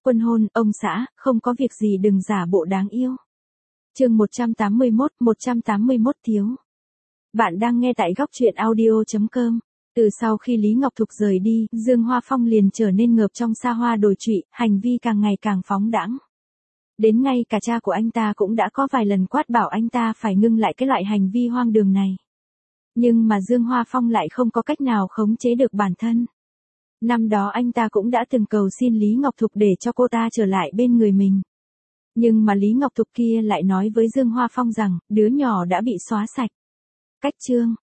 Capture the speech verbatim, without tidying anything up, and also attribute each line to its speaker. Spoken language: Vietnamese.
Speaker 1: Quân hôn, ông xã, không có việc gì đừng giả bộ đáng yêu. Chương một trăm tám mươi mốt, một trăm tám mươi mốt thiếu. Bạn đang nghe tại góc truyện audio chấm com. Từ sau khi Lý Ngọc Thục rời đi, Dương Hoa Phong liền trở nên ngợp trong xa hoa đồi trụy, hành vi càng ngày càng phóng đãng. Đến ngay cả cha của anh ta cũng đã có vài lần quát bảo anh ta phải ngưng lại cái loại hành vi hoang đường này. Nhưng mà Dương Hoa Phong lại không có cách nào khống chế được bản thân. Năm đó anh ta cũng đã từng cầu xin Lý Ngọc Thục để cho cô ta trở lại bên người mình. Nhưng mà Lý Ngọc Thục kia lại nói với Dương Hoa Phong rằng, đứa nhỏ đã bị xóa sạch. Cách chương,